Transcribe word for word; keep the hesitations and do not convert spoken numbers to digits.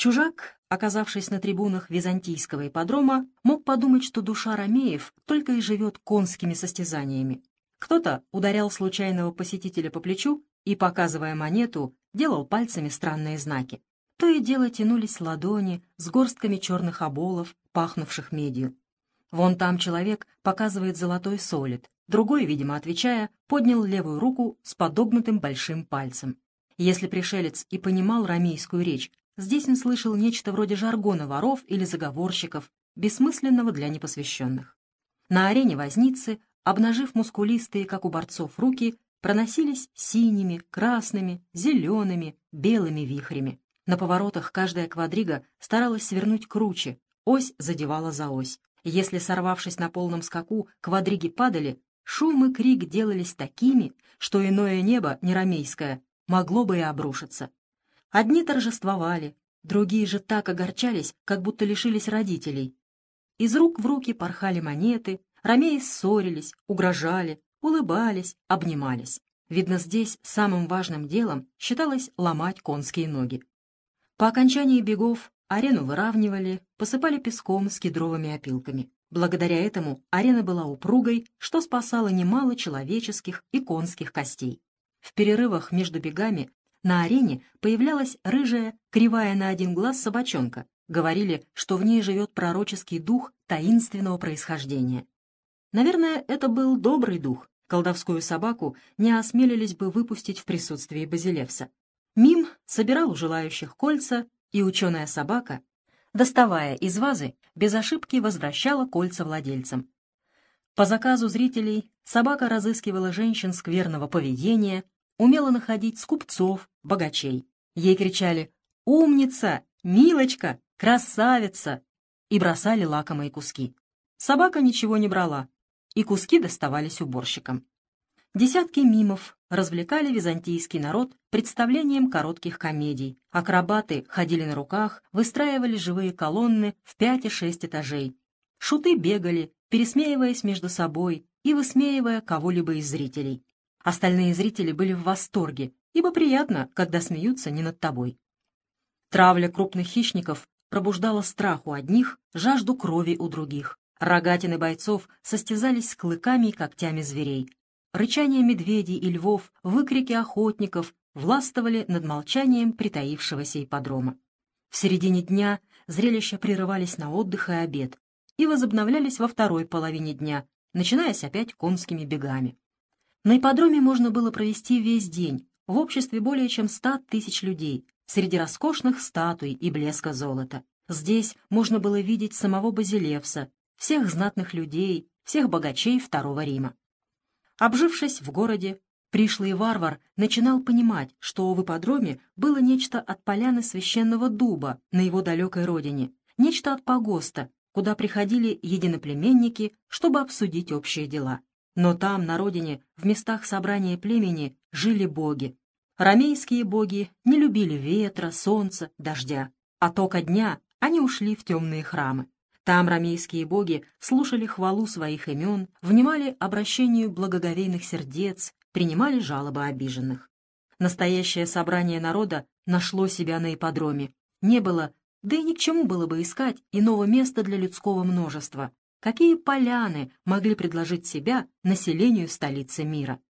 Чужак, оказавшись на трибунах византийского ипподрома, мог подумать, что душа ромеев только и живет конскими состязаниями. Кто-то ударял случайного посетителя по плечу и, показывая монету, делал пальцами странные знаки. То и дело тянулись ладони с горстками черных оболов, пахнувших медью. Вон там человек показывает золотой солид, другой, видимо, отвечая, поднял левую руку с подогнутым большим пальцем. Если пришелец и понимал ромейскую речь, здесь он слышал нечто вроде жаргона воров или заговорщиков, бессмысленного для непосвященных. На арене возницы, обнажив мускулистые, как у борцов, руки, проносились синими, красными, зелеными, белыми вихрями. На поворотах каждая квадрига старалась свернуть круче, ось задевала за ось. Если, сорвавшись на полном скаку, квадриги падали, шум и крик делались такими, что иное небо, не ромейское, могло бы и обрушиться. Одни торжествовали, другие же так огорчались, как будто лишились родителей. Из рук в руки порхали монеты, ромеи ссорились, угрожали, улыбались, обнимались. Видно, здесь самым важным делом считалось ломать конские ноги. По окончании бегов арену выравнивали, посыпали песком с кедровыми опилками. Благодаря этому арена была упругой, что спасало немало человеческих и конских костей. В перерывах между бегами на арене появлялась рыжая, кривая на один глаз собачонка. Говорили, что в ней живет пророческий дух таинственного происхождения. Наверное, это был добрый дух. Колдовскую собаку не осмелились бы выпустить в присутствии Базилевса. Мим собирал у желающих кольца, и ученая собака, доставая из вазы, без ошибки возвращала кольца владельцам. По заказу зрителей собака разыскивала женщин скверного поведения, умела находить скупцов, богачей. Ей кричали «Умница! Милочка! Красавица!» и бросали лакомые куски. Собака ничего не брала, и куски доставались уборщикам. Десятки мимов развлекали византийский народ представлением коротких комедий. Акробаты ходили на руках, выстраивали живые колонны в пять и шесть этажей. Шуты бегали, пересмеиваясь между собой и высмеивая кого-либо из зрителей. Остальные зрители были в восторге, ибо приятно, когда смеются не над тобой. Травля крупных хищников пробуждала страх у одних, жажду крови у других. Рогатины бойцов состязались с клыками и когтями зверей. Рычание медведей и львов, выкрики охотников властвовали над молчанием притаившегося ипподрома. В середине дня зрелища прерывались на отдых и обед и возобновлялись во второй половине дня, начинаясь опять конскими бегами. На ипподроме можно было провести весь день в обществе более чем ста тысяч людей, среди роскошных статуй и блеска золота. Здесь можно было видеть самого Базилевса, всех знатных людей, всех богачей Второго Рима. Обжившись в городе, пришлый варвар начинал понимать, что в ипподроме было нечто от поляны священного дуба на его далекой родине, нечто от погоста, куда приходили единоплеменники, чтобы обсудить общие дела. Но там, на родине, в местах собрания племени, жили боги. Ромейские боги не любили ветра, солнца, дождя. От ока дня они ушли в темные храмы. Там ромейские боги слушали хвалу своих имен, внимали обращению благоговейных сердец, принимали жалобы обиженных. Настоящее собрание народа нашло себя на ипподроме. Не было, да и ни к чему было бы искать иного места для людского множества. Какие поляны могли предложить себя населению столицы мира?